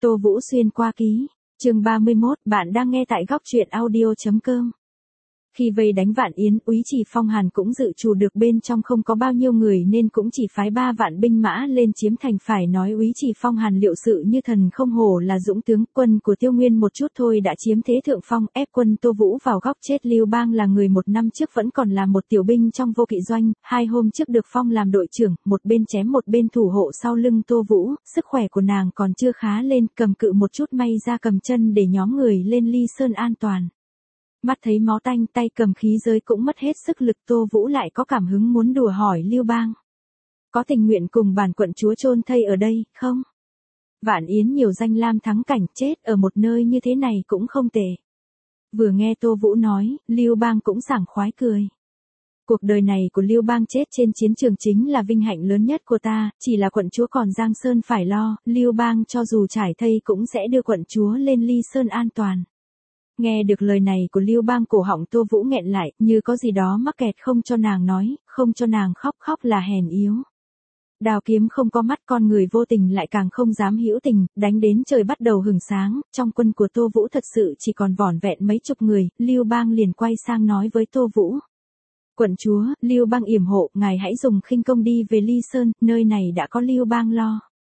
Tô Vũ xuyên qua ký, chương 31, bạn đang nghe tại góc truyện audio.com. Khi vây đánh Vạn Yến, Úy Trì Phong Hàn cũng dự trù được bên trong không có bao nhiêu người nên cũng chỉ phái 3 vạn binh mã lên chiếm thành. Phải nói Úy Trì Phong Hàn liệu sự như thần không hổ là dũng tướng, quân của Tiêu Nguyên một chút thôi đã chiếm thế thượng phong, ép quân Tô Vũ vào góc chết. Lưu Bang là người một năm trước vẫn còn là một tiểu binh trong vô kỵ doanh, 2 hôm trước được phong làm đội trưởng, một bên chém một bên thủ hộ sau lưng Tô Vũ, sức khỏe của nàng còn chưa khá lên, cầm cự một chút may ra cầm chân để nhóm người lên Ly Sơn an toàn. Mắt thấy máu tanh, tay cầm khí giới cũng mất hết sức lực, Tô Vũ lại có cảm hứng muốn đùa hỏi Lưu Bang: có tình nguyện cùng bản quận chúa chôn thây ở đây, không? Vạn Yến nhiều danh lam thắng cảnh, chết ở một nơi như thế này cũng không tệ. Vừa nghe Tô Vũ nói, Lưu Bang cũng sảng khoái cười. Cuộc đời này của Lưu Bang chết trên chiến trường chính là vinh hạnh lớn nhất của ta, chỉ là quận chúa còn Giang Sơn phải lo, Lưu Bang cho dù trải thây cũng sẽ đưa quận chúa lên Ly Sơn an toàn. Nghe được lời này của Lưu Bang, cổ họng Tô Vũ nghẹn lại, như có gì đó mắc kẹt không cho nàng nói, không cho nàng khóc, khóc là hèn yếu. Đao kiếm không có mắt, con người vô tình lại càng không dám hữu tình, đánh đến trời bắt đầu hửng sáng, trong quân của Tô Vũ thật sự chỉ còn vỏn vẹn mấy chục người. Lưu Bang liền quay sang nói với Tô Vũ: quận chúa, Lưu Bang yểm hộ, ngài hãy dùng khinh công đi về Ly Sơn, nơi này đã có Lưu Bang lo.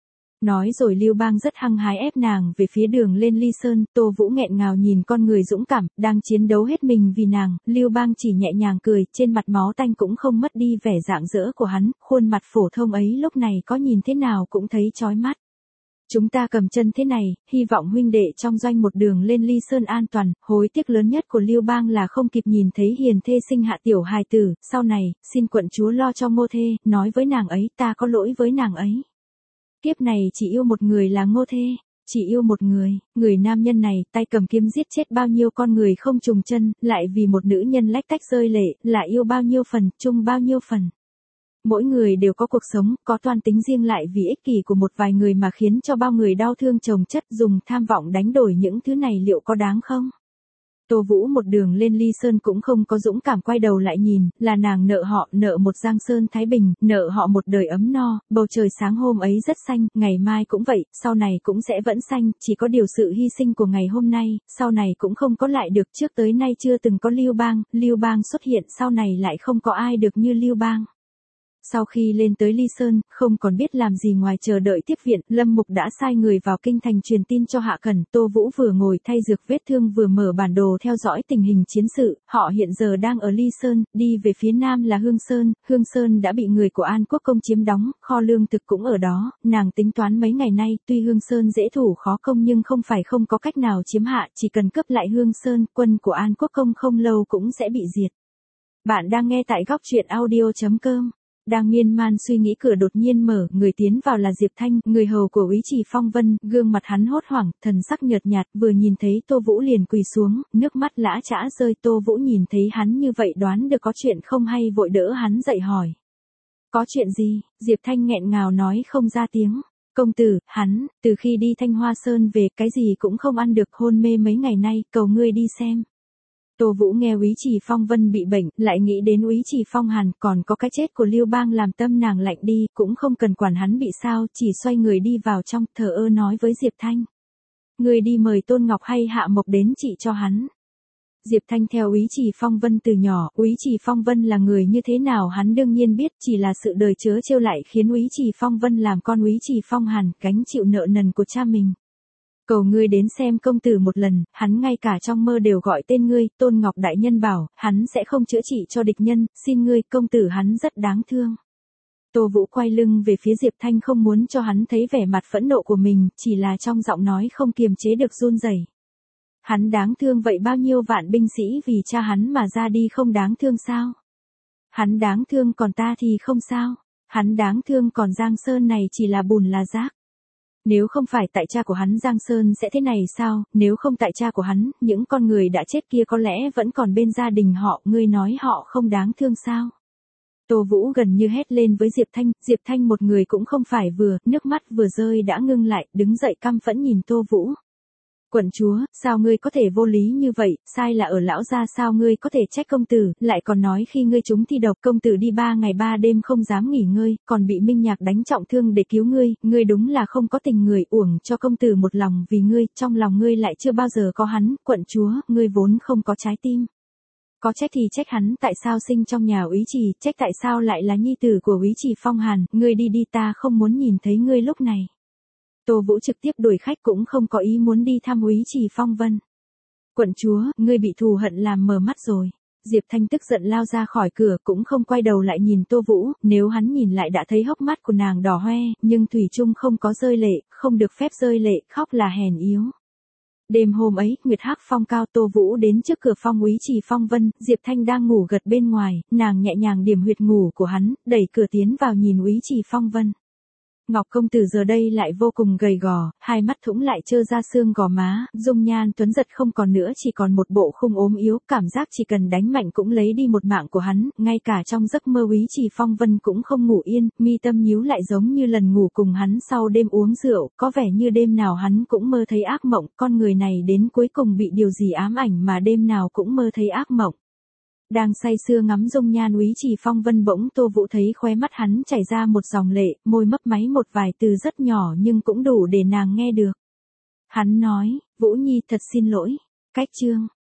Nói rồi Lưu Bang rất hăng hái ép nàng về phía đường lên Ly Sơn. Tô Vũ nghẹn ngào nhìn con người dũng cảm, đang chiến đấu hết mình vì nàng. Lưu Bang chỉ nhẹ nhàng cười, trên mặt máu tanh cũng không mất đi vẻ rạng rỡ của hắn, khuôn mặt phổ thông ấy lúc này có nhìn thế nào cũng thấy chói mắt. Chúng ta cầm chân thế này, hy vọng huynh đệ trong doanh một đường lên Ly Sơn an toàn. Hối tiếc lớn nhất của Lưu Bang là không kịp nhìn thấy hiền thê sinh hạ tiểu hài tử, sau này, xin quận chúa lo cho Ngô thê, nói với nàng ấy ta có lỗi với nàng ấy. Kiếp này chỉ yêu một người là Ngô thê, chỉ yêu một người nam nhân này, tay cầm kiếm giết chết bao nhiêu con người không trùng chân, lại vì một nữ nhân lách tách rơi lệ, là yêu bao nhiêu phần, chung bao nhiêu phần. Mỗi người đều có cuộc sống, có toan tính riêng, lại vì ích kỷ của một vài người mà khiến cho bao người đau thương chồng chất, dùng tham vọng đánh đổi những thứ này liệu có đáng không? Tô Vũ một đường lên Ly Sơn cũng không có dũng cảm quay đầu lại nhìn, là nàng nợ họ, nợ một Giang Sơn thái bình, nợ họ một đời ấm no. Bầu trời sáng hôm ấy rất xanh, ngày mai cũng vậy, sau này cũng sẽ vẫn xanh, chỉ có điều sự hy sinh của ngày hôm nay, sau này cũng không có lại được. Trước tới nay chưa từng có Lưu Bang xuất hiện, sau này lại không có ai được như Lưu Bang. Sau khi lên tới Ly Sơn, không còn biết làm gì ngoài chờ đợi tiếp viện, Lâm Mục đã sai người vào kinh thành truyền tin cho Hạ Cẩn. Tô Vũ vừa ngồi thay dược vết thương vừa mở bản đồ theo dõi tình hình chiến sự. Họ hiện giờ đang ở Ly Sơn, đi về phía nam là Hương Sơn đã bị người của An Quốc công chiếm đóng, kho lương thực cũng ở đó. Nàng tính toán mấy ngày nay, tuy Hương Sơn dễ thủ khó công nhưng không phải không có cách nào chiếm hạ, chỉ cần cướp lại Hương Sơn, quân của An Quốc công không lâu cũng sẽ bị diệt. Bạn đang nghe tại góc truyện audio.com. Đang miên man suy nghĩ, cửa đột nhiên mở, người tiến vào là Diệp Thanh, người hầu của Úy Trì Phong Vân. Gương mặt hắn hốt hoảng, thần sắc nhợt nhạt, vừa nhìn thấy Tô Vũ liền quỳ xuống, nước mắt lã chã rơi. Tô Vũ nhìn thấy hắn như vậy đoán được có chuyện không hay, vội đỡ hắn dậy hỏi: có chuyện gì? Diệp Thanh nghẹn ngào nói không ra tiếng. Công tử, hắn, từ khi đi Thanh Hoa Sơn về, cái gì cũng không ăn được, hôn mê mấy ngày nay, cầu ngươi đi xem. Tô Vũ nghe Úy Trì Phong Vân bị bệnh, lại nghĩ đến Úy Trì Phong Hàn, còn có cái chết của Lưu Bang làm tâm nàng lạnh đi, cũng không cần quản hắn bị sao, chỉ xoay người đi vào trong, thờ ơ nói với Diệp Thanh: người đi mời Tôn Ngọc hay Hạ Mộc đến trị cho hắn. Diệp Thanh theo Úy Trì Phong Vân từ nhỏ, Úy Trì Phong Vân là người như thế nào hắn đương nhiên biết, chỉ là sự đời chớ trêu lại khiến Úy Trì Phong Vân làm con Úy Trì Phong Hàn, gánh chịu nợ nần của cha mình. Cầu ngươi đến xem công tử một lần, hắn ngay cả trong mơ đều gọi tên ngươi. Tôn Ngọc đại nhân bảo, hắn sẽ không chữa trị cho địch nhân, xin ngươi, công tử hắn rất đáng thương. Tô Vũ quay lưng về phía Diệp Thanh, không muốn cho hắn thấy vẻ mặt phẫn nộ của mình, chỉ là trong giọng nói không kiềm chế được run rẩy. Hắn đáng thương vậy, bao nhiêu vạn binh sĩ vì cha hắn mà ra đi không đáng thương sao? Hắn đáng thương, còn ta thì không sao? Hắn đáng thương, còn Giang Sơn này chỉ là bùn là rác. Nếu không phải tại cha của hắn, Giang Sơn sẽ thế này sao? Nếu không tại cha của hắn, những con người đã chết kia có lẽ vẫn còn bên gia đình họ, ngươi nói họ không đáng thương sao? Tô Vũ gần như hét lên với Diệp Thanh một người cũng không phải vừa, nước mắt vừa rơi đã ngưng lại, đứng dậy căm phẫn nhìn Tô Vũ. Quận chúa, sao ngươi có thể vô lý như vậy, sai là ở lão gia, sao ngươi có thể trách công tử, lại còn nói khi ngươi trúng thi độc công tử đi 3 ngày 3 đêm không dám nghỉ ngơi, còn bị Minh Nhạc đánh trọng thương để cứu ngươi đúng là không có tình người, uổng cho công tử một lòng vì ngươi, trong lòng ngươi lại chưa bao giờ có hắn, quận chúa, ngươi vốn không có trái tim. Có trách thì trách hắn tại sao sinh trong nhà úy trì, trách tại sao lại là nhi tử của úy trì Phong Hàn, ngươi đi đi, ta không muốn nhìn thấy ngươi lúc này. Tô Vũ trực tiếp đuổi khách cũng không có ý muốn đi thăm úy trì Phong Vân. Quận chúa, ngươi bị thù hận làm mờ mắt rồi. Diệp Thanh tức giận lao ra khỏi cửa cũng không quay đầu lại nhìn Tô Vũ, nếu hắn nhìn lại đã thấy hốc mắt của nàng đỏ hoe, nhưng thủy chung không có rơi lệ, không được phép rơi lệ, khóc là hèn yếu. Đêm hôm ấy, nguyệt hắc phong cao, Tô Vũ đến trước cửa phong úy trì Phong Vân, Diệp Thanh đang ngủ gật bên ngoài, nàng nhẹ nhàng điểm huyệt ngủ của hắn, đẩy cửa tiến vào nhìn úy trì Phong Vân. Ngọc công tử giờ đây lại vô cùng gầy gò, hai mắt thũng lại trơ ra xương gò má, dung nhan tuấn giật không còn nữa, chỉ còn một bộ khung ốm yếu, cảm giác chỉ cần đánh mạnh cũng lấy đi một mạng của hắn, ngay cả trong giấc mơ úy trì Phong Vân cũng không ngủ yên, mi tâm nhíu lại giống như lần ngủ cùng hắn sau đêm uống rượu, có vẻ như đêm nào hắn cũng mơ thấy ác mộng, con người này đến cuối cùng bị điều gì ám ảnh mà đêm nào cũng mơ thấy ác mộng. Đang say sưa ngắm dung nhan úy trì Phong Vân, bỗng Tô Vũ thấy khóe mắt hắn chảy ra một dòng lệ, môi mấp máy một vài từ rất nhỏ nhưng cũng đủ để nàng nghe được. Hắn nói, Vũ Nhi thật xin lỗi. Cách chương